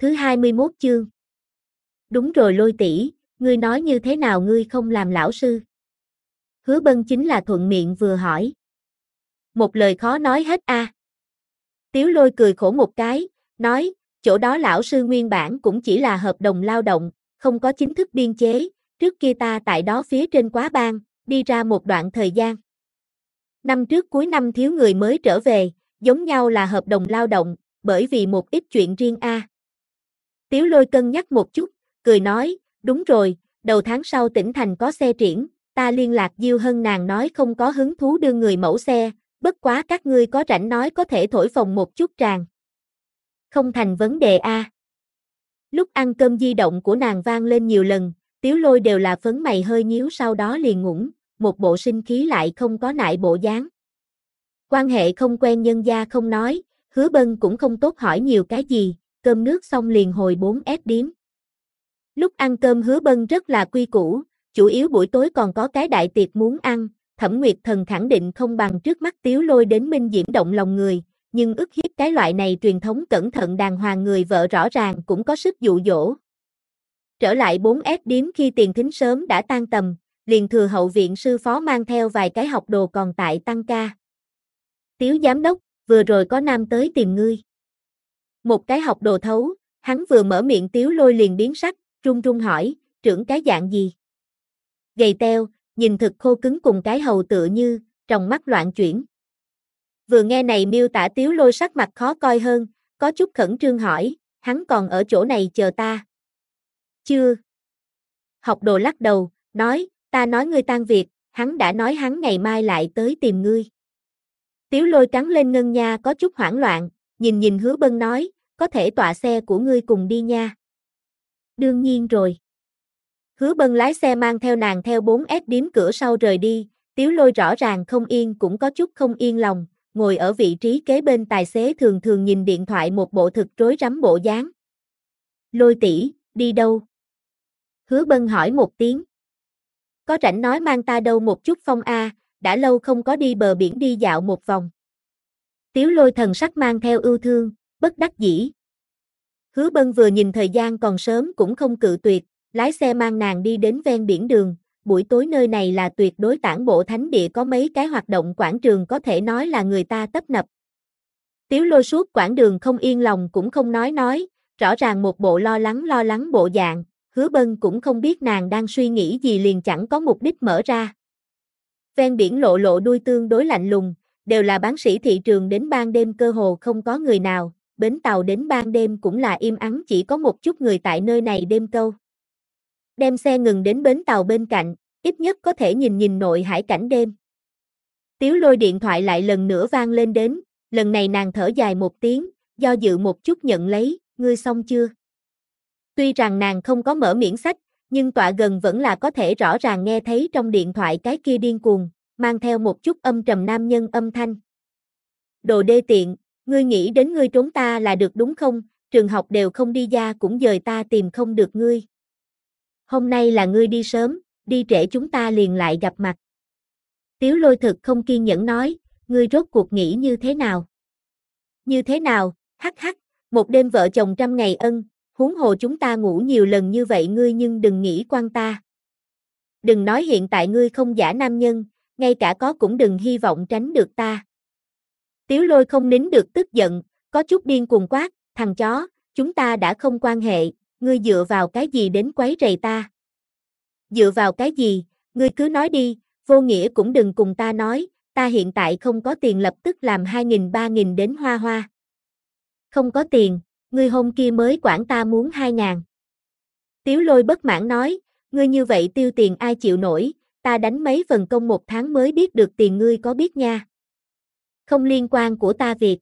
Thứ 21 chương. Đúng rồi Lôi tỷ, ngươi nói như thế nào ngươi không làm lão sư? Hứa Bân chính là thuận miệng vừa hỏi. Một lời khó nói hết a. Tiếu Lôi cười khổ một cái, nói, chỗ đó lão sư nguyên bản cũng chỉ là hợp đồng lao động, không có chính thức biên chế, trước kia ta tại đó phía trên quá ban, đi ra một đoạn thời gian. Năm trước cuối năm thiếu người mới trở về, giống nhau là hợp đồng lao động, bởi vì một ít chuyện riêng a. Tiếu Lôi cân nhắc một chút, cười nói, đúng rồi, đầu tháng sau tỉnh thành có xe triển, ta liên lạc Diêu Hân nàng nói không có hứng thú đưa người mẫu xe, bất quá các ngươi có rảnh nói có thể thổi phồng một chút tràng. Không thành vấn đề a. Lúc ăn cơm di động của nàng vang lên nhiều lần, Tiếu Lôi đều là phấn mày hơi nhíu sau đó liền ngủng, một bộ sinh khí lại không có nại bộ dáng. Quan hệ không quen nhân gia không nói, Hứa Bân cũng không tốt hỏi nhiều cái gì, cơm nước xong liền hồi 4S điếm. Lúc ăn cơm Hứa Bân rất là quy củ, chủ yếu buổi tối còn có cái đại tiệc muốn ăn, Thẩm Nguyệt Thần khẳng định không bằng trước mắt Tiếu Lôi đến minh diễm động lòng người, nhưng ức hiếp cái loại này truyền thống cẩn thận đàng hoàng người vợ rõ ràng cũng có sức dụ dỗ. Trở lại 4S điếm khi tiền thính sớm đã tan tầm, liền thừa hậu viện sư phó mang theo vài cái học đồ còn tại tăng ca. Tiếu giám đốc, vừa rồi có nam tới tìm ngươi. Một cái học đồ thấu, hắn vừa mở miệng Tiếu Lôi liền biến sắc, run run hỏi, trưởng cái dạng gì? Gầy teo, nhìn thực khô cứng cùng cái hầu tựa như, trong mắt loạn chuyển. Vừa nghe này miêu tả Tiếu Lôi sắc mặt khó coi hơn, có chút khẩn trương hỏi, hắn còn ở chỗ này chờ ta. Chưa. Học đồ lắc đầu, nói, ta nói ngươi tan việc, hắn đã nói hắn ngày mai lại tới tìm ngươi. Tiếu Lôi cắn lên ngân nha có chút hoảng loạn, nhìn Hứa Bân nói, có thể tọa xe của ngươi cùng đi nha. Đương nhiên rồi. Hứa Bân lái xe mang theo nàng theo 4S điếm cửa sau rời đi, Tiếu Lôi rõ ràng không yên cũng có chút không yên lòng, ngồi ở vị trí kế bên tài xế thường thường nhìn điện thoại một bộ thực rối rắm bộ dáng. Lôi tỷ, đi đâu? Hứa Bân hỏi một tiếng. Có rảnh nói mang ta đâu một chút phong a, đã lâu không có đi bờ biển đi dạo một vòng. Tiếu Lôi thần sắc mang theo ưu thương, bất đắc dĩ. Hứa Bân vừa nhìn thời gian còn sớm cũng không cự tuyệt, lái xe mang nàng đi đến ven biển đường, buổi tối nơi này là tuyệt đối tản bộ thánh địa có mấy cái hoạt động quảng trường có thể nói là người ta tấp nập. Tiếu Lôi suốt quãng đường không yên lòng cũng không nói, rõ ràng một bộ lo lắng bộ dạng, Hứa Bân cũng không biết nàng đang suy nghĩ gì liền chẳng có mục đích mở ra. Ven biển lộ đuôi tương đối lạnh lùng, đều là bán sĩ thị trường đến ban đêm cơ hồ không có người nào, bến tàu đến ban đêm cũng là im ắng chỉ có một chút người tại nơi này đêm câu. Đem xe ngừng đến bến tàu bên cạnh, ít nhất có thể nhìn nội hải cảnh đêm. Tiếu Lôi điện thoại lại lần nữa vang lên đến, lần này nàng thở dài một tiếng, do dự một chút nhận lấy, ngươi xong chưa? Tuy rằng nàng không có mở miệng sách, nhưng tọa gần vẫn là có thể rõ ràng nghe thấy trong điện thoại cái kia điên cuồng, mang theo một chút âm trầm nam nhân âm thanh. Đồ đê tiện, ngươi nghĩ đến ngươi trốn ta là được đúng không, trường học đều không đi ra cũng dời ta tìm không được ngươi. Hôm nay là ngươi đi sớm, đi trễ chúng ta liền lại gặp mặt. Tiếu Lôi thực không kiên nhẫn nói, ngươi rốt cuộc nghĩ như thế nào? Như thế nào, hắc, một đêm vợ chồng 100 ngày ân, huống hồ chúng ta ngủ nhiều lần như vậy ngươi nhưng đừng nghĩ quan ta. Đừng nói hiện tại ngươi không giả nam nhân, ngay cả có cũng đừng hy vọng tránh được ta. Tiếu Lôi không nín được tức giận, có chút điên cuồng quát, thằng chó, chúng ta đã không quan hệ, ngươi dựa vào cái gì đến quấy rầy ta? Dựa vào cái gì, ngươi cứ nói đi, vô nghĩa cũng đừng cùng ta nói, ta hiện tại không có tiền lập tức làm 2.000-3.000 đến hoa hoa. Không có tiền, ngươi hôm kia mới quản ta muốn 2.000. Tiếu Lôi bất mãn nói, ngươi như vậy tiêu tiền ai chịu nổi, ta đánh mấy phần công một tháng mới biết được tiền ngươi có biết nha. Không liên quan của ta việc.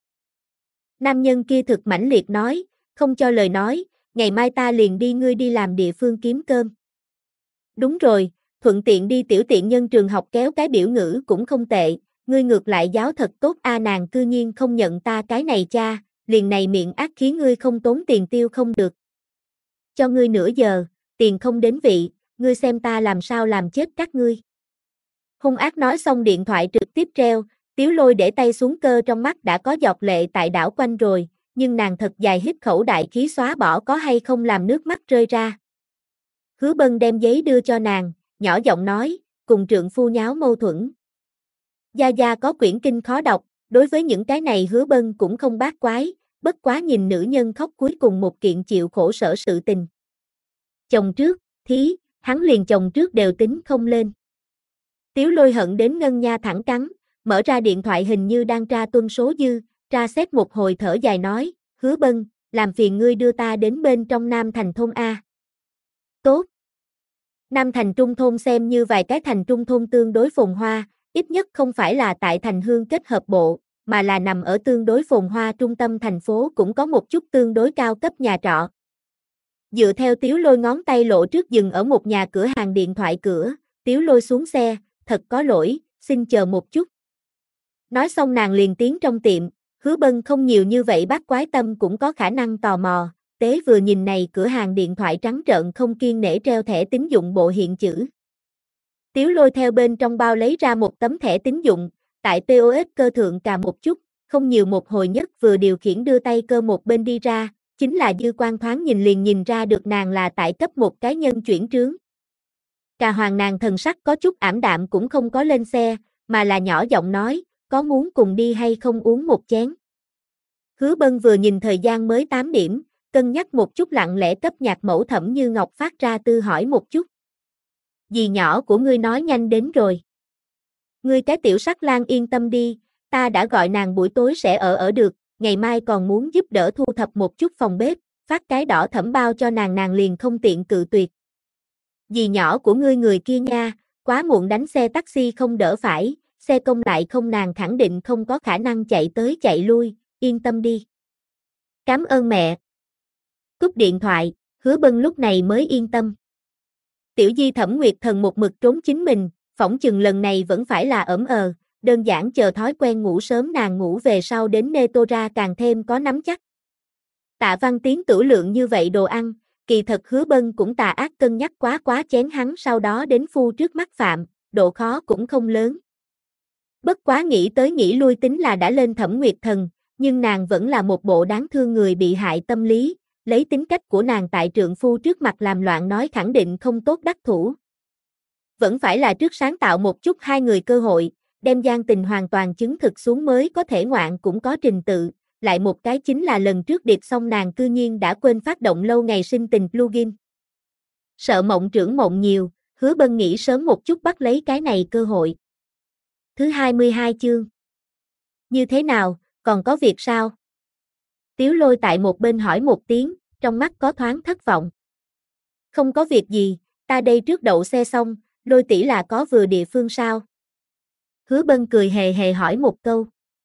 Nam nhân kia thực mãnh liệt nói, không cho lời nói, ngày mai ta liền đi ngươi đi làm địa phương kiếm cơm. Đúng rồi, thuận tiện đi tiểu tiện nhân trường học kéo cái biểu ngữ cũng không tệ, ngươi ngược lại giáo thật tốt a nàng cư nhiên không nhận ta cái này cha, liền này miệng ác khiến ngươi không tốn tiền tiêu không được. Cho ngươi nửa giờ, tiền không đến vị, ngươi xem ta làm sao làm chết các ngươi. Hung ác nói xong điện thoại trực tiếp treo, Tiếu Lôi để tay xuống cơ trong mắt đã có giọt lệ tại đảo quanh rồi, nhưng nàng thật dài hít khẩu đại khí xóa bỏ có hay không làm nước mắt rơi ra. Hứa Bân đem giấy đưa cho nàng, nhỏ giọng nói, cùng trượng phu nháo mâu thuẫn. Gia Gia có quyển kinh khó đọc, đối với những cái này Hứa Bân cũng không bác quái, bất quá nhìn nữ nhân khóc cuối cùng một kiện chịu khổ sở sự tình. Chồng trước, thí, hắn liền chồng trước đều tính không lên. Tiếu Lôi hận đến ngân nha thẳng cắn, mở ra điện thoại hình như đang tra tuân số dư, tra xét một hồi thở dài nói, Hứa Bân, làm phiền ngươi đưa ta đến bên trong Nam Thành thôn A. Tốt. Nam Thành Trung thôn xem như vài cái thành trung thôn tương đối phồn hoa, ít nhất không phải là tại thành hương kết hợp bộ, mà là nằm ở tương đối phồn hoa trung tâm thành phố cũng có một chút tương đối cao cấp nhà trọ. Dựa theo Tiếu Lôi ngón tay lộ trước dừng ở một nhà cửa hàng điện thoại cửa, Tiếu Lôi xuống xe, thật có lỗi, xin chờ một chút. Nói xong nàng liền tiến trong tiệm, Hứa Bân không nhiều như vậy bác quái tâm cũng có khả năng tò mò, tế vừa nhìn này cửa hàng điện thoại trắng trợn không kiêng nể treo thẻ tín dụng bộ hiện chữ. Tiếu Lôi theo bên trong bao lấy ra một tấm thẻ tín dụng, tại POS cơ thượng cà một chút, không nhiều một hồi nhất vừa điều khiển đưa tay cơ một bên đi ra, chính là dư quan thoáng nhìn liền nhìn ra được nàng là tại cấp một cái nhân chuyển trướng. Cà Hoàng nàng thần sắc có chút ảm đạm cũng không có lên xe, mà là nhỏ giọng nói, có muốn cùng đi hay không uống một chén. Hứa Bân vừa nhìn thời gian mới 8 điểm, cân nhắc một chút lặng lẽ cấp nhạc mẫu Thẩm Như Ngọc phát ra tư hỏi một chút. Dì nhỏ của ngươi nói nhanh đến rồi. Ngươi cái tiểu sắc lang yên tâm đi, ta đã gọi nàng buổi tối sẽ ở được, ngày mai còn muốn giúp đỡ thu thập một chút phòng bếp, phát cái đỏ thẫm bao cho nàng liền không tiện cự tuyệt. Dì nhỏ của ngươi người kia nha, quá muộn đánh xe taxi không đỡ phải, xe công lại không nàng khẳng định không có khả năng chạy tới chạy lui, yên tâm đi. Cảm ơn mẹ. Cúp điện thoại, Hứa Bân lúc này mới yên tâm. Tiểu Di Thẩm Nguyệt Thần một mực trốn chính mình, phỏng chừng lần này vẫn phải là đơn giản chờ thói quen ngủ sớm nàng ngủ về sau đến Netora càng thêm có nắm chắc. Tạ Văn Tiến tửu lượng như vậy đồ ăn, kỳ thật Hứa Bân cũng tà ác cân nhắc quá chén hắn sau đó đến phu trước mắt phạm, độ khó cũng không lớn. Bất quá nghĩ tới nghĩ lui tính là đã lên Thẩm Nguyệt Thần, nhưng nàng vẫn là một bộ đáng thương người bị hại tâm lý, lấy tính cách của nàng tại trượng phu trước mặt làm loạn nói khẳng định không tốt đắc thủ. Vẫn phải là trước sáng tạo một chút hai người cơ hội, đem gian tình hoàn toàn chứng thực xuống mới có thể ngoạn cũng có trình tự, lại một cái chính là lần trước điệp xong nàng cư nhiên đã quên phát động lâu ngày sinh tình plugin. Sợ mộng trưởng mộng nhiều, Hứa Bân nghĩ sớm một chút bắt lấy cái này cơ hội. Thứ 22 chương. Như thế nào, còn có việc sao? Tiếu Lôi tại một bên hỏi một tiếng, trong mắt có thoáng thất vọng. Không có việc gì, ta đây trước đậu xe xong, Lôi tỷ là có vừa địa phương sao? Hứa Bân cười hề hề hỏi một câu.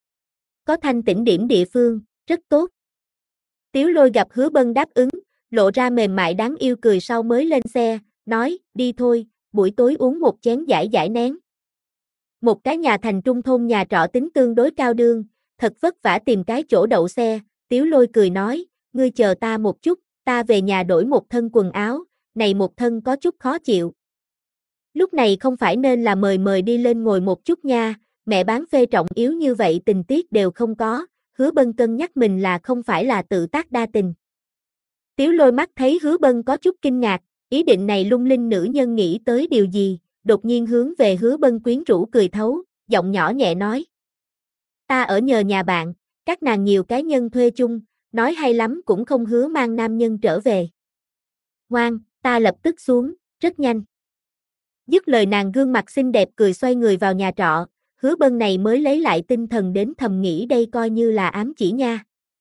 Có thanh tĩnh điểm địa phương, rất tốt. Tiếu Lôi gặp Hứa Bân đáp ứng, lộ ra mềm mại đáng yêu cười sau mới lên xe, nói, đi thôi, buổi tối uống một chén giải nén. Một cái nhà thành trung thôn nhà trọ tính tương đối cao đương, thật vất vả tìm cái chỗ đậu xe, Tiếu Lôi cười nói, ngươi chờ ta một chút, ta về nhà đổi một thân quần áo, này một thân có chút khó chịu. Lúc này không phải nên là mời đi lên ngồi một chút nha, mẹ bán phê trọng yếu như vậy tình tiết đều không có, Hứa Bân cân nhắc mình là không phải là tự tác đa tình. Tiếu Lôi mắt thấy Hứa Bân có chút kinh ngạc, ý định này lung linh nữ nhân nghĩ tới điều gì, đột nhiên hướng về Hứa Bân quyến rũ cười thấu, giọng nhỏ nhẹ nói. Ta ở nhờ nhà bạn, các nàng nhiều cái nhân thuê chung, nói hay lắm cũng không hứa mang nam nhân trở về. Ngoan, ta lập tức xuống, rất nhanh. Dứt lời nàng gương mặt xinh đẹp cười xoay người vào nhà trọ, Hứa Bân này mới lấy lại tinh thần đến thầm nghĩ đây coi như là ám chỉ nha.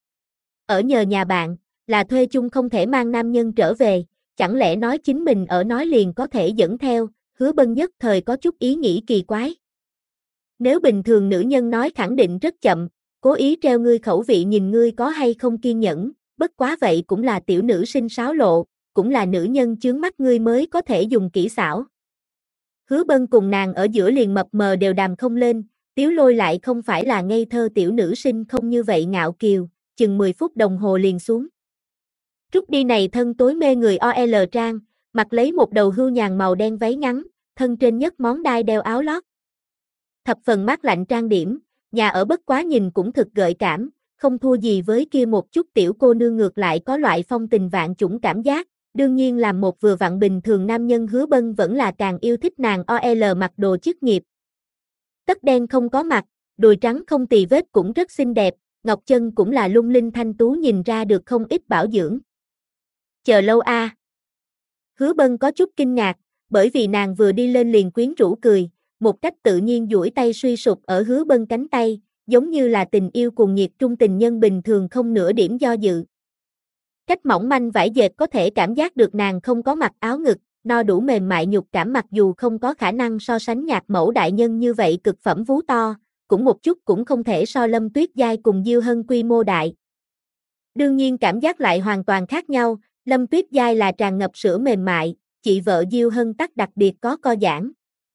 Ở nhờ nhà bạn, là thuê chung không thể mang nam nhân trở về, chẳng lẽ nói chính mình ở nói liền có thể dẫn theo, Hứa Bân nhất thời có chút ý nghĩ kỳ quái. Nếu bình thường nữ nhân nói khẳng định rất chậm, cố ý treo ngươi khẩu vị nhìn ngươi có hay không kiên nhẫn, bất quá vậy cũng là tiểu nữ sinh sáo lộ, cũng là nữ nhân chướng mắt ngươi mới có thể dùng kỹ xảo. Hứa Bân cùng nàng ở giữa liền mập mờ đều đàm không lên, Tiếu Lôi lại không phải là ngây thơ tiểu nữ sinh không như vậy ngạo kiều, chừng 10 phút đồng hồ liền xuống. Trúc đi này thân tối mê người OL trang, mặc lấy một đầu hưu nhàn màu đen váy ngắn, thân trên nhất món đai đeo áo lót. Thập phần mát lạnh trang điểm, nhà ở bất quá nhìn cũng thực gợi cảm, không thua gì với kia một chút tiểu cô nương, ngược lại có loại phong tình vạn chủng cảm giác. Đương nhiên làm một vừa vặn bình thường nam nhân, Hứa Bân vẫn là càng yêu thích nàng OL mặc đồ chức nghiệp. Tất đen không có mặt, đùi trắng không tì vết cũng rất xinh đẹp, ngọc chân cũng là lung linh thanh tú, nhìn ra được không ít bảo dưỡng. Chờ lâu a. Hứa Bân có chút kinh ngạc, bởi vì nàng vừa đi lên liền quyến rũ cười, một cách tự nhiên duỗi tay suy sụp ở Hứa Bân cánh tay, giống như là tình yêu cuồng nhiệt trung tình nhân bình thường, không nửa điểm do dự. Cách mỏng manh vải dệt có thể cảm giác được nàng không có mặc áo ngực, no đủ mềm mại nhục cảm, mặc dù không có khả năng so sánh nhạc mẫu đại nhân như vậy cực phẩm vú to, cũng một chút cũng không thể so Lâm Tuyết Giai cùng Diêu Hân quy mô đại. Đương nhiên cảm giác lại hoàn toàn khác nhau, Lâm Tuyết Giai là tràn ngập sữa mềm mại, chị vợ Diêu Hân tắc đặc biệt có co giãn.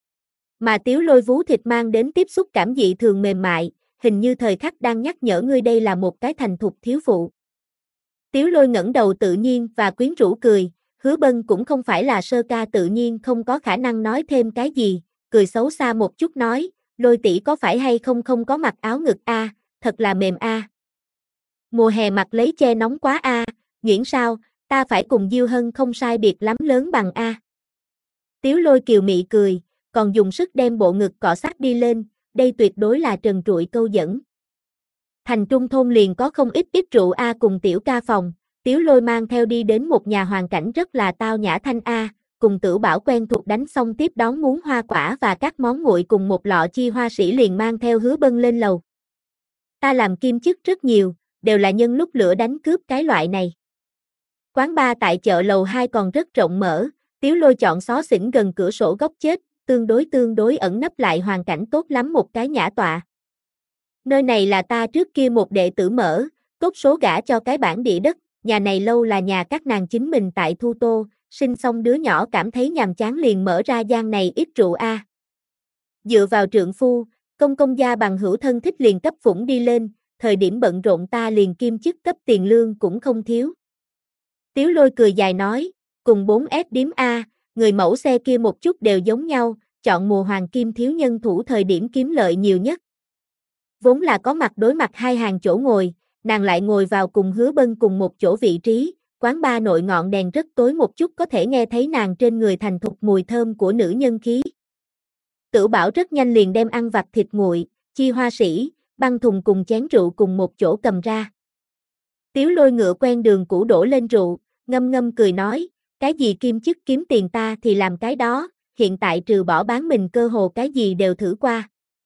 Mà Tiếu Lôi vú thịt mang đến tiếp xúc cảm dị thường mềm mại, hình như thời khắc đang nhắc nhở ngươi đây là một cái thành thục thiếu phụ. Tiếu Lôi ngẩng đầu tự nhiên và quyến rũ cười, Hứa Bân cũng không phải là sơ ca, tự nhiên không có khả năng nói thêm cái gì, cười xấu xa một chút nói, Lôi tỷ có phải hay không không có mặc áo ngực a, thật là mềm a. Mùa hè mặc lấy che nóng quá a, Nguyễn sao, ta phải cùng Diêu Hân không sai biệt lắm lớn bằng a. Tiếu Lôi kiều mị cười, còn dùng sức đem bộ ngực cọ sát đi lên, đây tuyệt đối là trần trụi câu dẫn. Thành trung thôn liền có không ít rượu a cùng tiểu ca phòng, Tiếu Lôi mang theo đi đến một nhà hoàn cảnh rất là tao nhã thanh a, cùng Tử Bảo quen thuộc đánh xong tiếp đón muốn hoa quả và các món nguội cùng một lọ chi hoa sĩ, liền mang theo Hứa Bân lên lầu. Ta làm kim chức rất nhiều, đều là nhân lúc lửa đánh cướp cái loại này. Quán bar tại chợ lầu 2 còn rất rộng mở, Tiếu Lôi chọn xó xỉnh gần cửa sổ góc chết, tương đối ẩn nấp lại, hoàn cảnh tốt lắm, một cái nhã tọa. Nơi này là ta trước kia một đệ tử mở, tốt số gả cho cái bản địa đất, nhà này lâu là nhà các nàng chính mình tại Thu Tô, sinh xong đứa nhỏ cảm thấy nhàm chán liền mở ra gian này ít rượu a. Dựa vào trượng phu, công gia bằng hữu thân thích liền cấp phủng đi lên, thời điểm bận rộn ta liền kim chức cấp tiền lương cũng không thiếu. Tiếu Lôi cười dài nói, cùng 4S điếm a, người mẫu xe kia một chút đều giống nhau, chọn mùa hoàng kim thiếu nhân thủ thời điểm kiếm lợi nhiều nhất. Vốn là có mặt đối mặt hai hàng chỗ ngồi, nàng lại ngồi vào cùng Hứa Bân cùng một chỗ vị trí, quán bar nội ngọn đèn rất tối một chút, có thể nghe thấy nàng trên người thành thục mùi thơm của nữ nhân khí. Tử Bảo rất nhanh liền đem ăn vặt thịt nguội, chi hoa sĩ, băng thùng cùng chén rượu cùng một chỗ cầm ra. Tiếu Lôi ngựa quen đường cũ đổ lên rượu, ngâm ngâm cười nói, cái gì kim chức kiếm tiền ta thì làm cái đó, hiện tại trừ bỏ bán mình cơ hồ cái gì đều thử qua.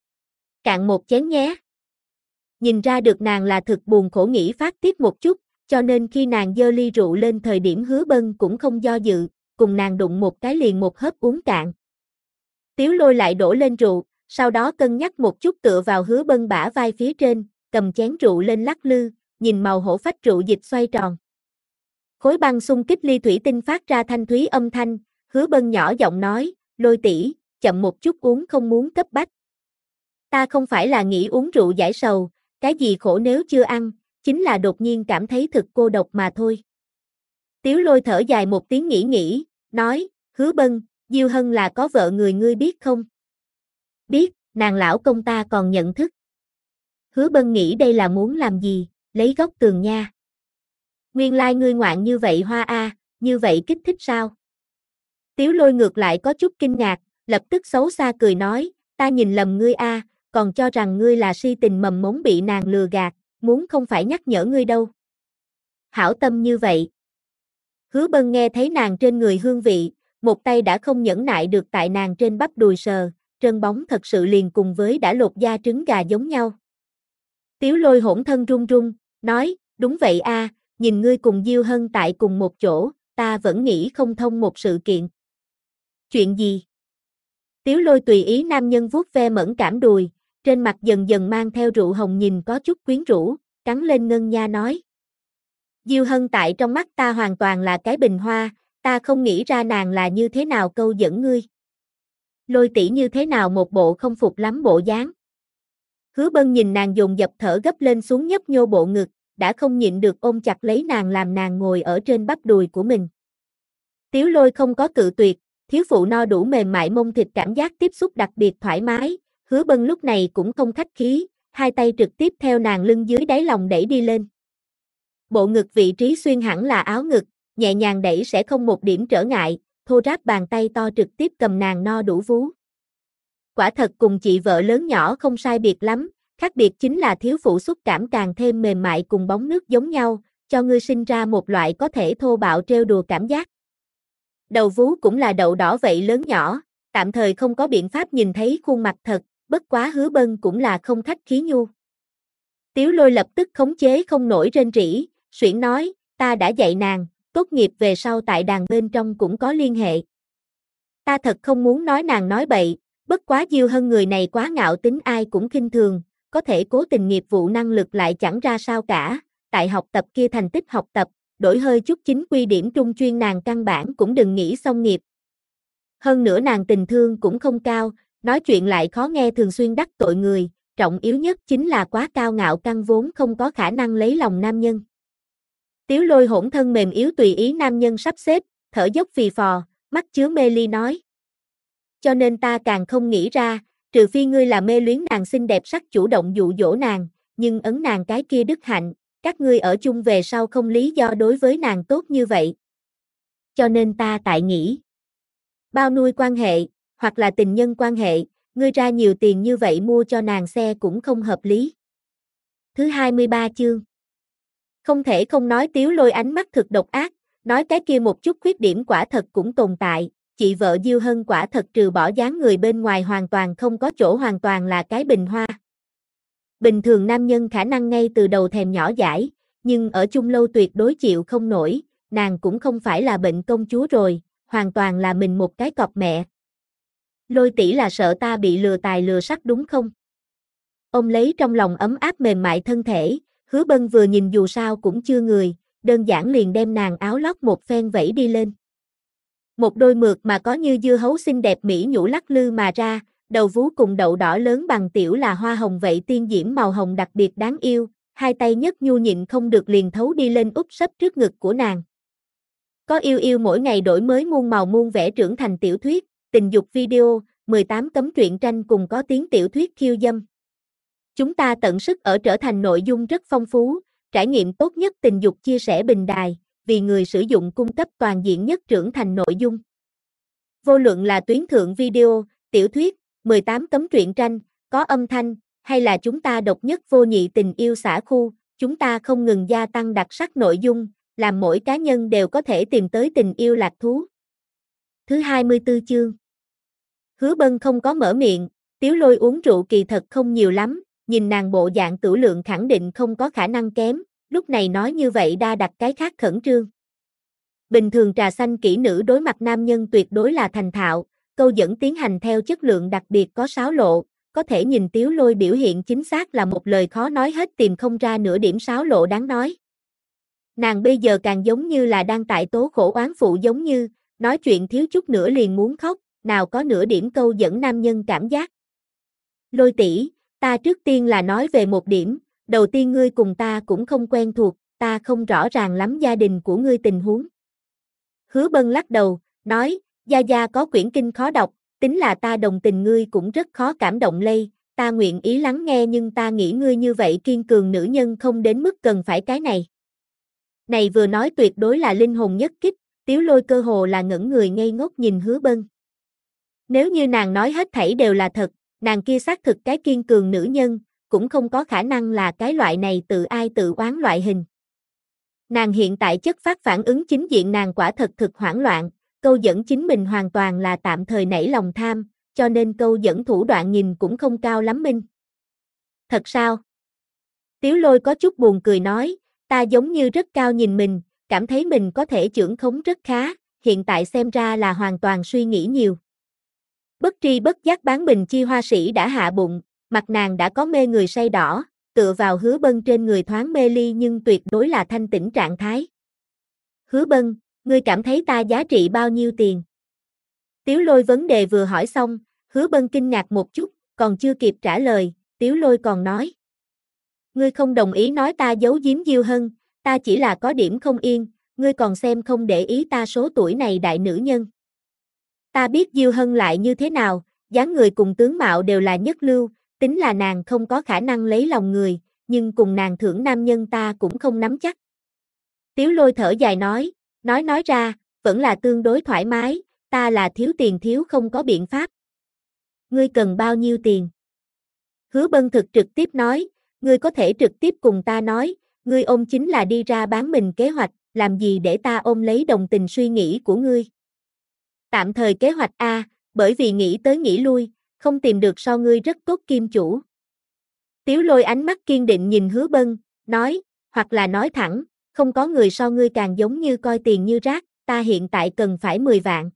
Cạn một chén nhé. Nhìn ra được nàng là thực buồn khổ, nghĩ phát tiết một chút, cho nên khi nàng giơ ly rượu lên thời điểm Hứa Bân cũng không do dự, cùng nàng đụng một cái liền một hớp uống cạn. Tiếu Lôi lại đổ lên rượu, sau đó cân nhắc một chút tựa vào Hứa Bân bả vai phía trên, cầm chén rượu lên lắc lư, nhìn màu hổ phách rượu dịch xoay tròn. Khối băng xung kích ly thủy tinh phát ra thanh thúy âm thanh, Hứa Bân nhỏ giọng nói, Lôi tỷ, chậm một chút uống, không muốn cấp bách. Ta không phải là nghĩ uống rượu giải sầu, cái gì khổ nếu chưa ăn, chính là đột nhiên cảm thấy thực cô độc mà thôi. Tiếu Lôi thở dài một tiếng nghĩ, nói, Hứa Bân, Diêu Hân là có vợ người ngươi biết không? Biết, nàng lão công ta còn nhận thức. Hứa Bân nghĩ đây là muốn làm gì, lấy góc tường nha. Nguyên lai ngươi ngoạn như vậy hoa a, như vậy kích thích sao? Tiếu Lôi ngược lại có chút kinh ngạc, lập tức xấu xa cười nói, ta nhìn lầm ngươi a, còn cho rằng ngươi là si tình mầm mống bị nàng lừa gạt, muốn không phải nhắc nhở ngươi đâu. Hảo tâm như vậy. Hứa Bân nghe thấy nàng trên người hương vị, một tay đã không nhẫn nại được tại nàng trên bắp đùi sờ, trơn bóng thật sự liền cùng với đã lột da trứng gà giống nhau. Tiếu Lôi hỗn thân run run, nói, đúng vậy a, nhìn ngươi cùng Diêu Hân tại cùng một chỗ, ta vẫn nghĩ không thông một sự kiện. Chuyện gì? Tiếu Lôi tùy ý nam nhân vuốt ve mẫn cảm đùi, trên mặt dần dần mang theo rượu hồng, nhìn có chút quyến rũ, cắn lên ngân nha nói. Diêu Hân tại trong mắt ta hoàn toàn là cái bình hoa, ta không nghĩ ra nàng là như thế nào câu dẫn ngươi. Lôi tỷ như thế nào một bộ không phục lắm bộ dáng. Hứa Bân nhìn nàng dồn dập thở gấp lên xuống, nhấp nhô bộ ngực, đã không nhịn được ôm chặt lấy nàng, làm nàng ngồi ở trên bắp đùi của mình. Tiếu Lôi không có cự tuyệt, thiếu phụ no đủ mềm mại mông thịt cảm giác tiếp xúc đặc biệt thoải mái, Hứa Bân lúc này cũng không khách khí, hai tay trực tiếp theo nàng lưng dưới đáy lòng đẩy đi lên. Bộ ngực vị trí xuyên hẳn là áo ngực, nhẹ nhàng đẩy sẽ không một điểm trở ngại, thô ráp bàn tay to trực tiếp cầm nàng no đủ vú. Quả thật cùng chị vợ lớn nhỏ không sai biệt lắm, khác biệt chính là thiếu phụ xúc cảm càng thêm mềm mại cùng bóng nước giống nhau, cho ngươi sinh ra một loại có thể thô bạo trêu đùa cảm giác. Đầu vú cũng là đậu đỏ vậy lớn nhỏ, tạm thời không có biện pháp nhìn thấy khuôn mặt thật, bất quá Hứa Bân cũng là không khách khí nhu. Tiếu Lôi lập tức khống chế không nổi rên rỉ, suyễn nói, ta đã dạy nàng, tốt nghiệp về sau tại đàn bên trong cũng có liên hệ. Ta thật không muốn nói nàng nói bậy, bất quá Diêu Hân người này quá ngạo tính ai cũng khinh thường, có thể cố tình nghiệp vụ năng lực lại chẳng ra sao cả, tại học tập kia thành tích học tập, đổi hơi chút chính quy điểm trung chuyên nàng căn bản cũng đừng nghĩ xong nghiệp. Hơn nữa nàng tình thương cũng không cao, nói chuyện lại khó nghe thường xuyên đắc tội người, trọng yếu nhất chính là quá cao ngạo căn vốn không có khả năng lấy lòng nam nhân. Tiếu Lôi hỗn thân mềm yếu tùy ý nam nhân sắp xếp, thở dốc phì phò, mắt chứa mê ly nói. Cho nên ta càng không nghĩ ra, trừ phi ngươi là mê luyến nàng xinh đẹp sắc chủ động dụ dỗ nàng, nhưng ấn nàng cái kia đức hạnh, các ngươi ở chung về sau không lý do đối với nàng tốt như vậy. Cho nên ta tại nghĩ, bao nuôi quan hệ, hoặc là tình nhân quan hệ, ngươi ra nhiều tiền như vậy mua cho nàng xe cũng không hợp lý. Thứ 23 chương. Không thể không nói Tiếu Lôi ánh mắt thực độc ác, nói cái kia một chút khuyết điểm quả thật cũng tồn tại, chị vợ Diêu Hân quả thật trừ bỏ dáng người bên ngoài hoàn toàn không có chỗ hoàn toàn là cái bình hoa. Bình thường nam nhân khả năng ngay từ đầu thèm nhỏ dãi, nhưng ở chung lâu tuyệt đối chịu không nổi, nàng cũng không phải là bệnh công chúa rồi, hoàn toàn là mình một cái cọp mẹ. Lôi tỷ là sợ ta bị lừa tài lừa sắc đúng không? Ông lấy trong lòng ấm áp mềm mại thân thể, Hứa Bân vừa nhìn dù sao cũng chưa người, đơn giản liền đem nàng áo lót một phen vẫy đi lên. Một đôi mượt mà có như dưa hấu xinh đẹp mỹ nhũ lắc lư mà ra, đầu vú cùng đậu đỏ lớn bằng tiểu là hoa hồng vậy tiên diễm màu hồng đặc biệt đáng yêu, hai tay nhất nhu nhịn không được liền thấu đi lên úp sấp trước ngực của nàng. Có yêu yêu mỗi ngày đổi mới muôn màu muôn vẻ trưởng thành tiểu thuyết, tình dục video, 18 cấm truyện tranh cùng có tiếng tiểu thuyết khiêu dâm. Chúng ta tận sức ở trở thành nội dung rất phong phú, trải nghiệm tốt nhất tình dục chia sẻ bình đài, vì người sử dụng cung cấp toàn diện nhất trưởng thành nội dung. Vô luận là tuyến thượng video, tiểu thuyết, 18 cấm truyện tranh, có âm thanh, hay là chúng ta độc nhất vô nhị tình yêu xã khu, chúng ta không ngừng gia tăng đặc sắc nội dung, làm mỗi cá nhân đều có thể tìm tới tình yêu lạc thú. Thứ 24 chương. Hứa Bân không có mở miệng, Tiếu Lôi uống rượu kỳ thật không nhiều lắm, nhìn nàng bộ dạng tửu lượng khẳng định không có khả năng kém, lúc này nói như vậy đa đặt cái khác khẩn trương. Bình thường trà xanh kỹ nữ đối mặt nam nhân tuyệt đối là thành thạo, câu dẫn tiến hành theo chất lượng đặc biệt có sáo lộ, có thể nhìn Tiếu Lôi biểu hiện chính xác là một lời khó nói hết tìm không ra nửa điểm sáo lộ đáng nói. Nàng bây giờ càng giống như là đang tại tố khổ oán phụ giống như, nói chuyện thiếu chút nữa liền muốn khóc, nào có nửa điểm câu dẫn nam nhân cảm giác. Lôi tỷ, ta trước tiên là nói về một điểm, đầu tiên ngươi cùng ta cũng không quen thuộc, ta không rõ ràng lắm gia đình của ngươi tình huống. Hứa Bân lắc đầu, nói, gia gia có quyển kinh khó đọc, tính là ta đồng tình ngươi cũng rất khó cảm động lây, ta nguyện ý lắng nghe nhưng ta nghĩ ngươi như vậy kiên cường nữ nhân không đến mức cần phải cái này. Này vừa nói tuyệt đối là linh hồn nhất kích, Tiếu Lôi cơ hồ là ngẩn người ngây ngốc nhìn Hứa Bân. Nếu như nàng nói hết thảy đều là thật, nàng kia xác thực cái kiên cường nữ nhân, cũng không có khả năng là cái loại này tự ai tự oán loại hình. Nàng hiện tại chất phát phản ứng chính diện nàng quả thật thực hoảng loạn, câu dẫn chính mình hoàn toàn là tạm thời nảy lòng tham, cho nên câu dẫn thủ đoạn nhìn cũng không cao lắm minh. Thật sao? Tiếu Lôi có chút buồn cười nói, ta giống như rất cao nhìn mình, cảm thấy mình có thể trưởng khống rất khá, hiện tại xem ra là hoàn toàn suy nghĩ nhiều. Bất tri bất giác bán bình chi hoa sĩ đã hạ bụng, mặt nàng đã có mê người say đỏ, tựa vào Hứa Bân trên người thoáng mê ly nhưng tuyệt đối là thanh tĩnh trạng thái. Hứa Bân, ngươi cảm thấy ta giá trị bao nhiêu tiền? Tiếu Lôi vấn đề vừa hỏi xong, Hứa Bân kinh ngạc một chút, còn chưa kịp trả lời, Tiếu Lôi còn nói. Ngươi không đồng ý nói ta giấu giếm Diêu Hân, ta chỉ là có điểm không yên, ngươi còn xem không để ý ta số tuổi này đại nữ nhân. Ta biết Diêu Hân lại như thế nào, dáng người cùng tướng mạo đều là nhất lưu, tính là nàng không có khả năng lấy lòng người, nhưng cùng nàng thưởng nam nhân ta cũng không nắm chắc. Tiếu Lôi thở dài nói ra, vẫn là tương đối thoải mái, ta là thiếu tiền thiếu không có biện pháp. Ngươi cần bao nhiêu tiền? Hứa Bân thực trực tiếp nói, ngươi có thể trực tiếp cùng ta nói, ngươi ôm chính là đi ra bán mình kế hoạch, làm gì để ta ôm lấy đồng tình suy nghĩ của ngươi. Tạm thời kế hoạch A, bởi vì nghĩ tới nghĩ lui, không tìm được so ngươi rất tốt kim chủ. Tiếu Lôi ánh mắt kiên định nhìn Hứa Bân, nói, hoặc là nói thẳng, không có người so ngươi càng giống như coi tiền như rác, ta hiện tại cần phải 10 vạn.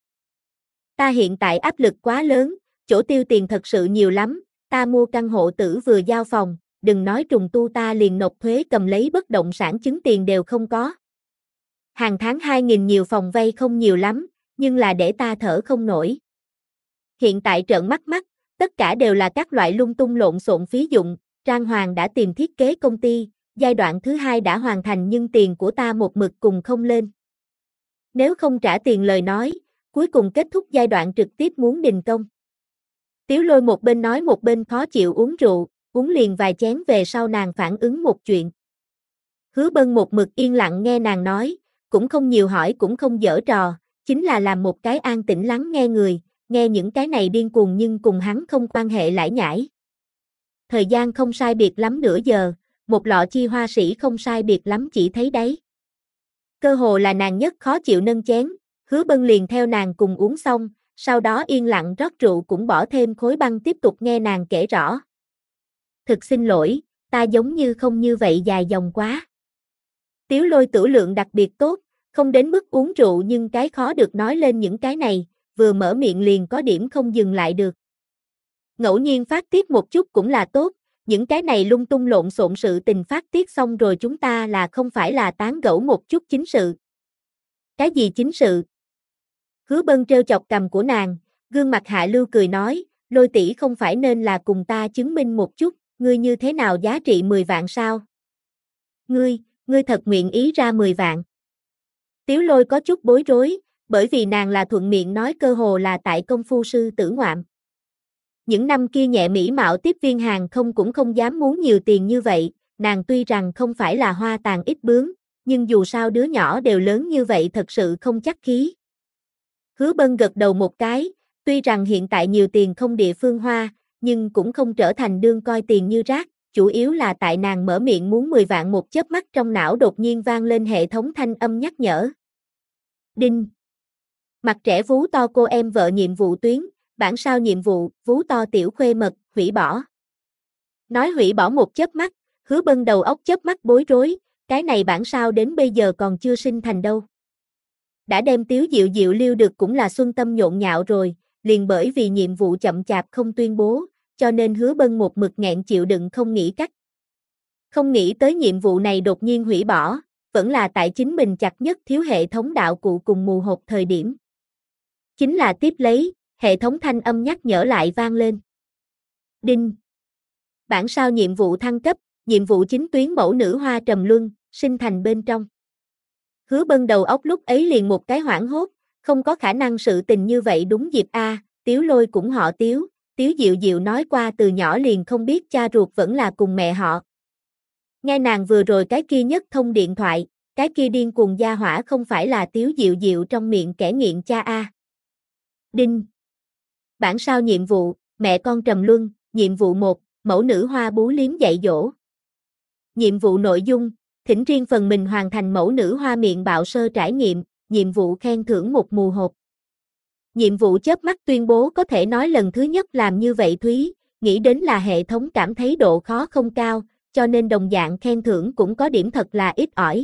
Ta hiện tại áp lực quá lớn, chỗ tiêu tiền thật sự nhiều lắm, ta mua căn hộ tử vừa giao phòng, đừng nói trùng tu ta liền nộp thuế cầm lấy bất động sản chứng tiền đều không có. Hàng tháng 2.000 nhiều phòng vay không nhiều lắm, nhưng là để ta thở không nổi. Hiện tại trợn mắt, tất cả đều là các loại lung tung lộn xộn phí dụng, Trang Hoàng đã tìm thiết kế công ty, giai đoạn thứ 2 đã hoàn thành nhưng tiền của ta một mực cùng không lên. Nếu không trả tiền lời nói, cuối cùng kết thúc giai đoạn trực tiếp muốn đình công. Tiếu Lôi một bên nói một bên khó chịu uống rượu, uống liền vài chén về sau nàng phản ứng một chuyện. Hứa Bân một mực yên lặng nghe nàng nói, cũng không nhiều hỏi cũng không giở trò, chính là làm một cái an tĩnh lắng nghe người, nghe những cái này điên cuồng nhưng cùng hắn không quan hệ lải nhải. Thời gian không sai biệt lắm nửa giờ, một lọ chi hoa sĩ không sai biệt lắm chỉ thấy đấy. Cơ hồ là nàng nhất khó chịu nâng chén, Hứa Bân liền theo nàng cùng uống xong, sau đó yên lặng rót rượu cũng bỏ thêm khối băng tiếp tục nghe nàng kể rõ. Thực xin lỗi, ta giống như không như vậy dài dòng quá. Tiếu Lôi tửu lượng đặc biệt tốt, không đến mức uống rượu nhưng cái khó được nói lên những cái này, vừa mở miệng liền có điểm không dừng lại được. Ngẫu nhiên phát tiết một chút cũng là tốt, những cái này lung tung lộn xộn sự tình phát tiết xong rồi chúng ta là không phải là tán gẫu một chút chính sự. Cái gì chính sự? Hứa Bân trêu chọc cằm của nàng, gương mặt hạ lưu cười nói, Lôi tỷ không phải nên là cùng ta chứng minh một chút, ngươi như thế nào giá trị 10 vạn sao? Ngươi thật nguyện ý ra 10 vạn. Tiếu Lôi có chút bối rối, bởi vì nàng là thuận miệng nói cơ hồ là tại công phu sư tử ngoạm. Những năm kia nhẹ mỹ mạo tiếp viên hàng không cũng không dám muốn nhiều tiền như vậy, nàng tuy rằng không phải là hoa tàn ít bướm, nhưng dù sao đứa nhỏ đều lớn như vậy thật sự không chắc khí. Hứa Bân gật đầu một cái, tuy rằng hiện tại nhiều tiền không địa phương hoa, nhưng cũng không trở thành đương coi tiền như rác, chủ yếu là tại nàng mở miệng muốn 10 vạn một chớp mắt trong não đột nhiên vang lên hệ thống thanh âm nhắc nhở. Đinh. Mặt trẻ vú to cô em vợ nhiệm vụ tuyến, bản sao nhiệm vụ, vú to tiểu khuê mật, hủy bỏ. Nói hủy bỏ một chớp mắt, Hứa Bân đầu óc chớp mắt bối rối, cái này bản sao đến bây giờ còn chưa sinh thành đâu. Đã đem Tiếu Diệu Diệu liêu được cũng là xuân tâm nhộn nhạo rồi, liền bởi vì nhiệm vụ chậm chạp không tuyên bố, cho nên Hứa Bân một mực nghẹn chịu đựng không nghĩ cách. Không nghĩ tới nhiệm vụ này đột nhiên hủy bỏ, vẫn là tại chính mình chặt nhất thiếu hệ thống đạo cụ cùng mù hộp thời điểm. Chính là tiếp lấy, hệ thống thanh âm nhắc nhở lại vang lên. Đinh. Bản sao nhiệm vụ thăng cấp, nhiệm vụ chính tuyến mẫu nữ hoa trầm luân, sinh thành bên trong. Hứa Bân đầu óc lúc ấy liền một cái hoảng hốt, không có khả năng sự tình như vậy đúng dịp a, Tiếu Lôi cũng họ Tiếu, Tiếu Diệu Diệu nói qua từ nhỏ liền không biết cha ruột vẫn là cùng mẹ họ. Nghe nàng vừa rồi cái kia nhất thông điện thoại, cái kia điên cuồng gia hỏa không phải là Tiếu Diệu Diệu trong miệng kẻ nghiện cha a. Đinh. Bản sao nhiệm vụ, mẹ con trầm luân, nhiệm vụ 1, mẫu nữ hoa bú liếm dạy dỗ. Nhiệm vụ nội dung, thỉnh riêng phần mình hoàn thành mẫu nữ hoa miệng bạo sơ trải nghiệm, nhiệm vụ khen thưởng một mù hộp. Nhiệm vụ chớp mắt tuyên bố có thể nói lần thứ nhất làm như vậy Thúy, nghĩ đến là hệ thống cảm thấy độ khó không cao, cho nên đồng dạng khen thưởng cũng có điểm thật là ít ỏi.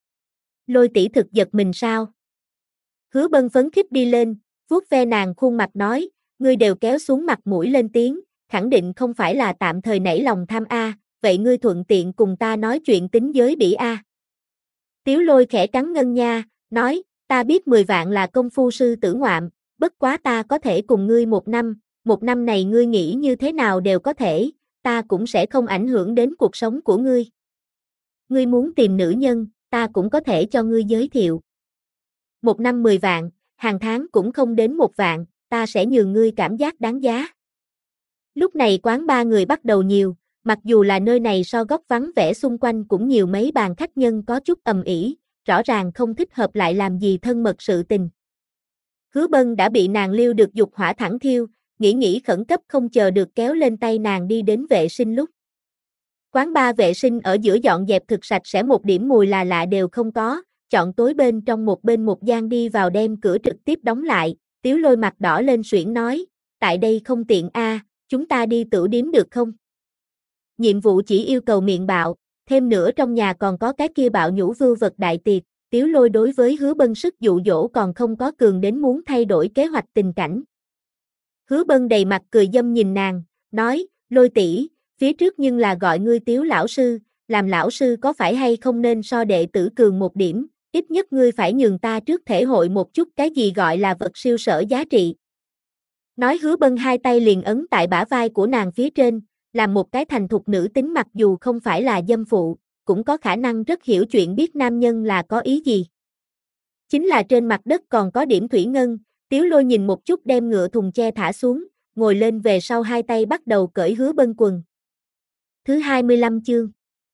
Lôi tỷ thực giật mình sao? Hứa Bân phấn khích đi lên, vuốt ve nàng khuôn mặt nói, ngươi đều kéo xuống mặt mũi lên tiếng, khẳng định không phải là tạm thời nảy lòng tham a, vậy ngươi thuận tiện cùng ta nói chuyện tính giới bỉ a. Tiếu Lôi khẽ cắn ngân nha, nói, ta biết 10 vạn là công phu sư tử ngoạm, bất quá ta có thể cùng ngươi một năm này ngươi nghĩ như thế nào đều có thể, ta cũng sẽ không ảnh hưởng đến cuộc sống của ngươi. Ngươi muốn tìm nữ nhân, ta cũng có thể cho ngươi giới thiệu. Một năm 10 vạn, hàng tháng cũng không đến 1 vạn, ta sẽ nhường ngươi cảm giác đáng giá. Lúc này quán ba người bắt đầu nhiều, mặc dù là nơi này so góc vắng vẻ xung quanh cũng nhiều mấy bàn khách nhân có chút ầm ĩ, rõ ràng không thích hợp lại làm gì thân mật sự tình. Hứa Bân đã bị nàng liêu được dục hỏa thẳng thiêu, nghĩ khẩn cấp không chờ được kéo lên tay nàng đi đến vệ sinh lúc. Quán ba vệ sinh ở giữa dọn dẹp thực sạch sẽ, một điểm mùi là lạ đều không có, chọn tối bên trong một gian đi vào đem cửa trực tiếp đóng lại, Tiếu Lôi mặt đỏ lên suyễn nói, tại đây không tiện a, chúng ta đi tửu điếm được không? Nhiệm vụ chỉ yêu cầu miệng bạo, thêm nữa trong nhà còn có cái kia bạo nhũ vưu vật đại tiệc, Tiếu Lôi đối với Hứa Bân sức dụ dỗ còn không có cường đến muốn thay đổi kế hoạch tình cảnh. Hứa Bân đầy mặt cười dâm nhìn nàng, nói, Lôi tỷ, phía trước nhưng là gọi ngươi Tiếu lão sư, làm lão sư có phải hay không nên so đệ tử cường một điểm, ít nhất ngươi phải nhường ta trước thể hội một chút cái gì gọi là vật siêu sở giá trị. Nói Hứa Bân hai tay liền ấn tại bả vai của nàng phía trên, làm một cái thành thục nữ tính mặc dù không phải là dâm phụ, cũng có khả năng rất hiểu chuyện biết nam nhân là có ý gì. Chính là trên mặt đất còn có điểm thủy ngân, Tiếu Lôi nhìn một chút đem ngựa thùng tre thả xuống, ngồi lên về sau hai tay bắt đầu cởi Hứa Bân quần. Thứ 25 chương.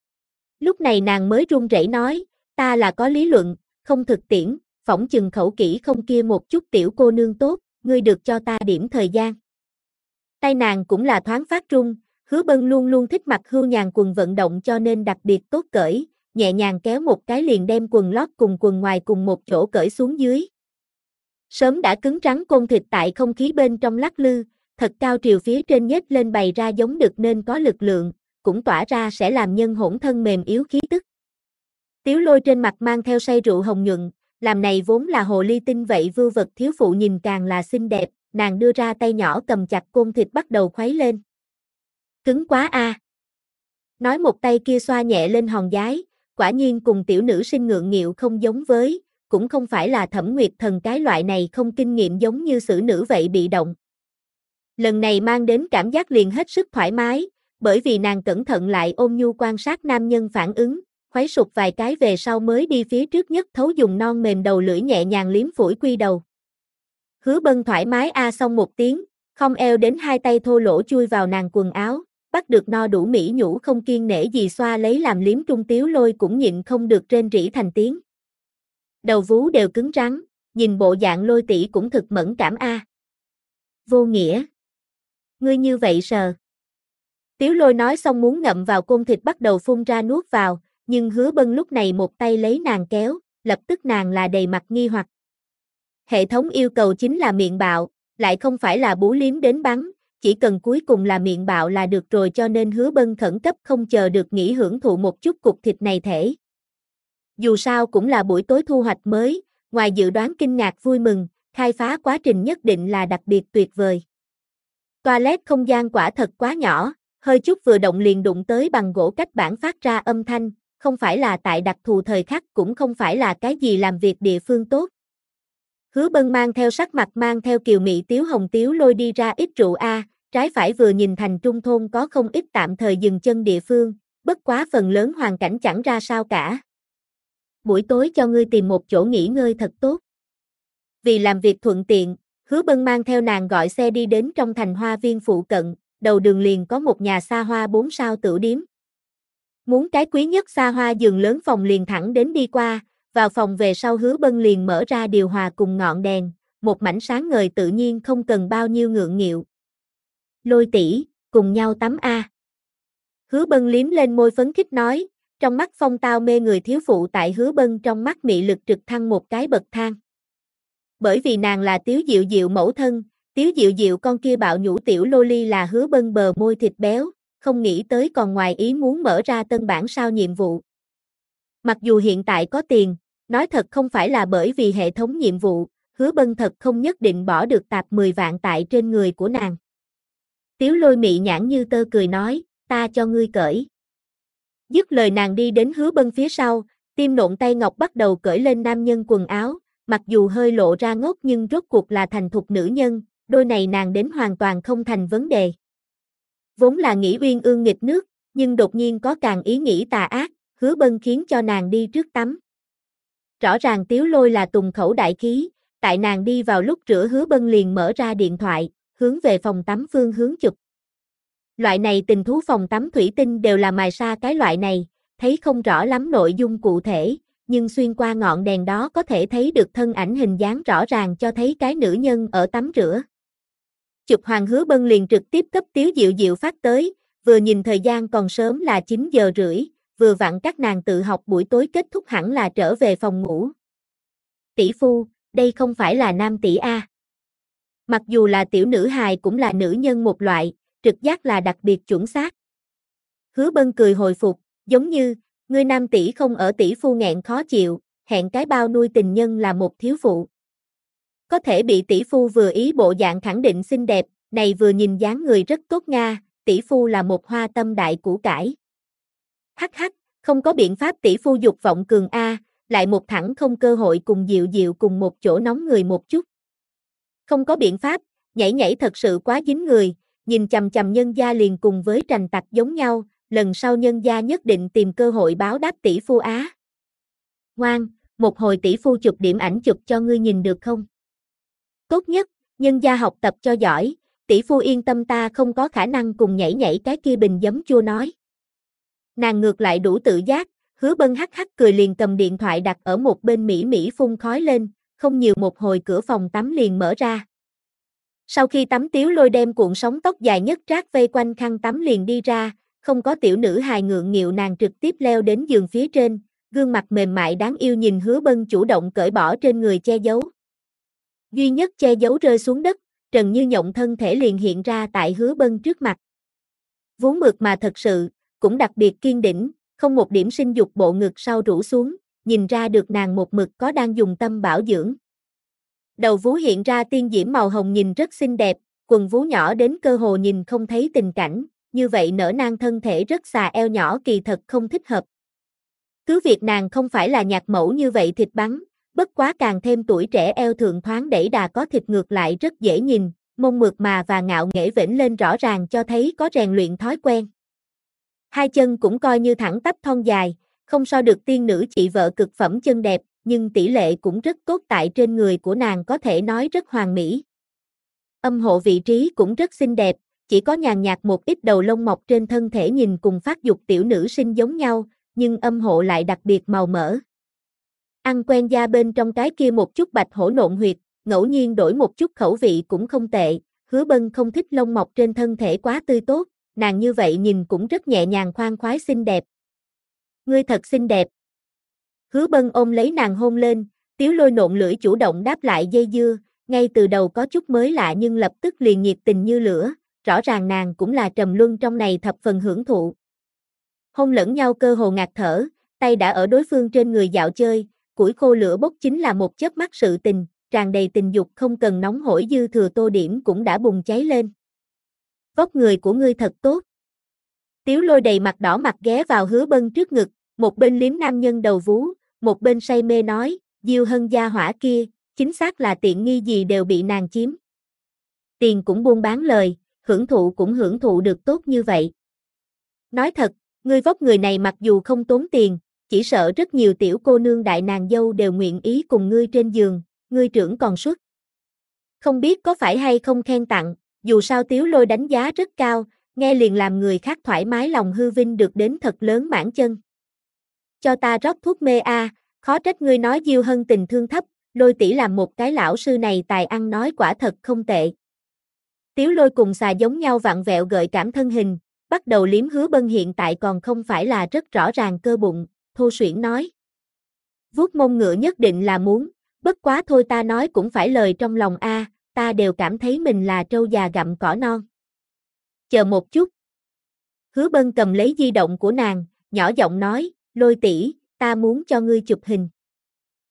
Lúc này nàng mới run rẩy nói, ta là có lý luận, không thực tiễn, phỏng chừng khẩu kỹ không kia một chút tiểu cô nương tốt, ngươi được cho ta điểm thời gian. Tay nàng cũng là thoáng phát run, Hứa Bân luôn luôn thích mặc hưu nhàn quần vận động cho nên đặc biệt tốt cởi, nhẹ nhàng kéo một cái liền đem quần lót cùng quần ngoài cùng một chỗ cởi xuống dưới. Sớm đã cứng trắng côn thịt tại không khí bên trong lắc lư, thật cao triều phía trên nhếch lên bày ra giống được nên có lực lượng, cũng tỏa ra sẽ làm nhân hỗn thân mềm yếu khí tức. Tiếu Lôi trên mặt mang theo say rượu hồng nhuận, làm này vốn là hồ ly tinh vậy vưu vật thiếu phụ nhìn càng là xinh đẹp, nàng đưa ra tay nhỏ cầm chặt côn thịt bắt đầu khuấy lên. Cứng quá a. Nói một tay kia xoa nhẹ lên hòn giái, quả nhiên cùng tiểu nữ sinh ngượng nghịu không giống với, cũng không phải là Thẩm Nguyệt Thần cái loại này không kinh nghiệm giống như xử nữ vậy bị động. Lần này mang đến cảm giác liền hết sức thoải mái, bởi vì nàng cẩn thận lại ôn nhu quan sát nam nhân phản ứng, khuấy sụp vài cái về sau mới đi phía trước nhất thấu dùng non mềm đầu lưỡi nhẹ nhàng liếm phủi quy đầu. Hứa Bân thoải mái a xong một tiếng, không eo đến hai tay thô lỗ chui vào nàng quần áo, bắt được no đủ mỹ nhũ không kiêng nể gì xoa lấy làm liếm Trung Tiếu Lôi cũng nhịn không được rên rỉ thành tiếng. Đầu vú đều cứng rắn, nhìn bộ dạng Lôi tỷ cũng thực mẫn cảm a. Vô nghĩa. Ngươi như vậy sờ. Tiếu Lôi nói xong muốn ngậm vào côn thịt bắt đầu phun ra nuốt vào, nhưng Hứa Bân lúc này một tay lấy nàng kéo, lập tức nàng là đầy mặt nghi hoặc. Hệ thống yêu cầu chính là miệng bạo, lại không phải là bú liếm đến bắn, chỉ cần cuối cùng là miệng bạo là được rồi cho nên Hứa Bân khẩn cấp không chờ được nghĩ hưởng thụ một chút cục thịt này thể. Dù sao cũng là buổi tối thu hoạch mới, ngoài dự đoán kinh ngạc vui mừng, khai phá quá trình nhất định là đặc biệt tuyệt vời. Toilet không gian quả thật quá nhỏ, hơi chút vừa động liền đụng tới bằng gỗ cách bản phát ra âm thanh, không phải là tại đặc thù thời khắc cũng không phải là cái gì làm việc địa phương tốt. Hứa Bân mang theo sắc mặt mang theo kiều mị Tiếu Hồng Tiếu Lôi đi ra ít rượu a, trái phải vừa nhìn thành trung thôn có không ít tạm thời dừng chân địa phương, bất quá phần lớn hoàn cảnh chẳng ra sao cả. Buổi tối cho ngươi tìm một chỗ nghỉ ngơi thật tốt. Vì làm việc thuận tiện, Hứa Bân mang theo nàng gọi xe đi đến trong thành hoa viên phụ cận, đầu đường liền có một nhà xa hoa 4 sao tửu điếm. Muốn cái quý nhất xa hoa giường lớn phòng liền thẳng đến đi qua, vào phòng về sau Hứa Bân liền mở ra điều hòa cùng ngọn đèn, một mảnh sáng ngời tự nhiên không cần bao nhiêu ngượng nghịu. Lôi tỷ, cùng nhau tắm a. Hứa Bân liếm lên môi phấn khích nói, trong mắt phong tao mê người thiếu phụ tại Hứa Bân trong mắt mị lực trực thăng một cái bậc thang. Bởi vì nàng là Tiếu Diệu Diệu mẫu thân, Tiếu Diệu Diệu con kia bạo nhũ tiểu loli là Hứa Bân bờ môi thịt béo, không nghĩ tới còn ngoài ý muốn mở ra tân bản sao nhiệm vụ. Mặc dù hiện tại có tiền, nói thật không phải là bởi vì hệ thống nhiệm vụ, Hứa Bân thật không nhất định bỏ được tạp 10 vạn tại trên người của nàng. Tiếu Lôi mị nhãn như tơ cười nói, ta cho ngươi cởi. Dứt lời nàng đi đến Hứa Bân phía sau, tim nộn tay ngọc bắt đầu cởi lên nam nhân quần áo, mặc dù hơi lộ ra ngốc nhưng rốt cuộc là thành thục nữ nhân, đôi này nàng đến hoàn toàn không thành vấn đề. Vốn là nghĩ uyên ương nghịch nước, nhưng đột nhiên có càng ý nghĩ tà ác, Hứa Bân khiến cho nàng đi trước tắm. Rõ ràng Tiếu Lôi là tùng khẩu đại khí, tại nàng đi vào lúc rửa Hứa Bân liền mở ra điện thoại, hướng về phòng tắm phương hướng chụp. Loại này tình thú phòng tắm thủy tinh đều là mài sa cái loại này, thấy không rõ lắm nội dung cụ thể, nhưng xuyên qua ngọn đèn đó có thể thấy được thân ảnh hình dáng rõ ràng cho thấy cái nữ nhân ở tắm rửa. Chụp Hoàng Hứa Bân liền trực tiếp cấp Tiếu Diệu Diệu phát tới, vừa nhìn thời gian còn sớm là 9 giờ rưỡi, vừa vặn các nàng tự học buổi tối kết thúc hẳn là trở về phòng ngủ. Tỷ phu, đây không phải là nam tỷ A. Mặc dù là tiểu nữ hài cũng là nữ nhân một loại, trực giác là đặc biệt chuẩn xác. Hứa Bân cười hồi phục, giống như, ngươi nam tỷ không ở tỷ phu nghẹn khó chịu, hẹn cái bao nuôi tình nhân là một thiếu phụ. Có thể bị tỷ phu vừa ý bộ dạng khẳng định xinh đẹp, này vừa nhìn dáng người rất tốt nga, tỷ phu là một hoa tâm đại củ cải. Hắc hắc, không có biện pháp tỷ phu dục vọng cường A, lại một thẳng không cơ hội cùng Diệu Diệu cùng một chỗ nóng người một chút. Không có biện pháp, nhảy nhảy thật sự quá dính người, nhìn chằm chằm nhân gia liền cùng với trành tặc giống nhau, lần sau nhân gia nhất định tìm cơ hội báo đáp tỷ phu á. Ngoan, một hồi tỷ phu chụp điểm ảnh chụp cho ngươi nhìn được không? Tốt nhất, nhân gia học tập cho giỏi, tỷ phu yên tâm ta không có khả năng cùng nhảy nhảy cái kia bình giấm chua nói. Nàng ngược lại đủ tự giác, Hứa Bân hắc hắc cười liền cầm điện thoại đặt ở một bên mỹ phun khói lên, không nhiều một hồi cửa phòng tắm liền mở ra. Sau khi tắm Tiếu Lôi đem cuộn sóng tóc dài nhất trát vây quanh khăn tắm liền đi ra, không có tiểu nữ hài ngượng nghịu nàng trực tiếp leo đến giường phía trên, gương mặt mềm mại đáng yêu nhìn Hứa Bân chủ động cởi bỏ trên người che giấu. Duy nhất che giấu rơi xuống đất, Trần Như Nhộng thân thể liền hiện ra tại Hứa Bân trước mặt. Vốn mượt mà thật sự, cũng đặc biệt kiên đỉnh, không một điểm sinh dục bộ ngực sau rũ xuống, nhìn ra được nàng một mực có đang dùng tâm bảo dưỡng. Đầu vú hiện ra tiên diễm màu hồng nhìn rất xinh đẹp, quần vú nhỏ đến cơ hồ nhìn không thấy tình cảnh, như vậy nở nang thân thể rất xà eo nhỏ kỳ thật không thích hợp. Cứ việc nàng không phải là nhạc mẫu như vậy thịt bắn, bất quá càng thêm tuổi trẻ eo thượng thoáng đẩy đà có thịt ngược lại rất dễ nhìn, mông mượt mà và ngạo nghễ vểnh lên rõ ràng cho thấy có rèn luyện thói quen. Hai chân cũng coi như thẳng tắp thon dài, không so được tiên nữ chị vợ cực phẩm chân đẹp, nhưng tỷ lệ cũng rất tốt tại trên người của nàng có thể nói rất hoàn mỹ. Âm hộ vị trí cũng rất xinh đẹp, chỉ có nhàn nhạt một ít đầu lông mọc trên thân thể nhìn cùng phát dục tiểu nữ sinh giống nhau, nhưng âm hộ lại đặc biệt màu mỡ. Ăn quen da bên trong cái kia một chút bạch hổ nộn huyệt, ngẫu nhiên đổi một chút khẩu vị cũng không tệ, Hứa Bân không thích lông mọc trên thân thể quá tươi tốt, nàng như vậy nhìn cũng rất nhẹ nhàng khoan khoái xinh đẹp. Ngươi thật xinh đẹp. Hứa Bân ôm lấy nàng hôn lên, Tiếu Lôi nộn lưỡi chủ động đáp lại dây dưa, ngay từ đầu có chút mới lạ nhưng lập tức liền nhiệt tình như lửa, rõ ràng nàng cũng là trầm luân trong này thập phần hưởng thụ. Hôn lẫn nhau cơ hồ ngạt thở, tay đã ở đối phương trên người dạo chơi, củi khô lửa bốc chính là một chớp mắt sự tình, tràn đầy tình dục không cần nóng hổi dư thừa tô điểm cũng đã bùng cháy lên. Vóc người của ngươi thật tốt. Tiếu Lôi đầy mặt đỏ mặt ghé vào Hứa Bân trước ngực, một bên liếm nam nhân đầu vú, một bên say mê nói, Diêu Hân gia hỏa kia, chính xác là tiện nghi gì đều bị nàng chiếm. Tiền cũng buôn bán lời, hưởng thụ cũng hưởng thụ được tốt như vậy. Nói thật, ngươi vóc người này mặc dù không tốn tiền, chỉ sợ rất nhiều tiểu cô nương đại nàng dâu đều nguyện ý cùng ngươi trên giường, ngươi trưởng còn suất. Không biết có phải hay không khen tặng, dù sao Tiếu Lôi đánh giá rất cao, nghe liền làm người khác thoải mái lòng hư vinh được đến thật lớn mãn chân. Cho ta rót thuốc mê a, khó trách ngươi nói Diêu Hân tình thương thấp, Lôi tỷ làm một cái lão sư này tài ăn nói quả thật không tệ. Tiếu Lôi cùng xà giống nhau vặn vẹo gợi cảm thân hình, bắt đầu liếm Hứa Bân hiện tại còn không phải là rất rõ ràng cơ bụng, thô suyễn nói. Vuốt mông ngựa nhất định là muốn, bất quá thôi ta nói cũng phải lời trong lòng a, ta đều cảm thấy mình là trâu già gặm cỏ non. Chờ một chút. Hứa Bân cầm lấy di động của nàng, nhỏ giọng nói, Lôi tỷ, ta muốn cho ngươi chụp hình.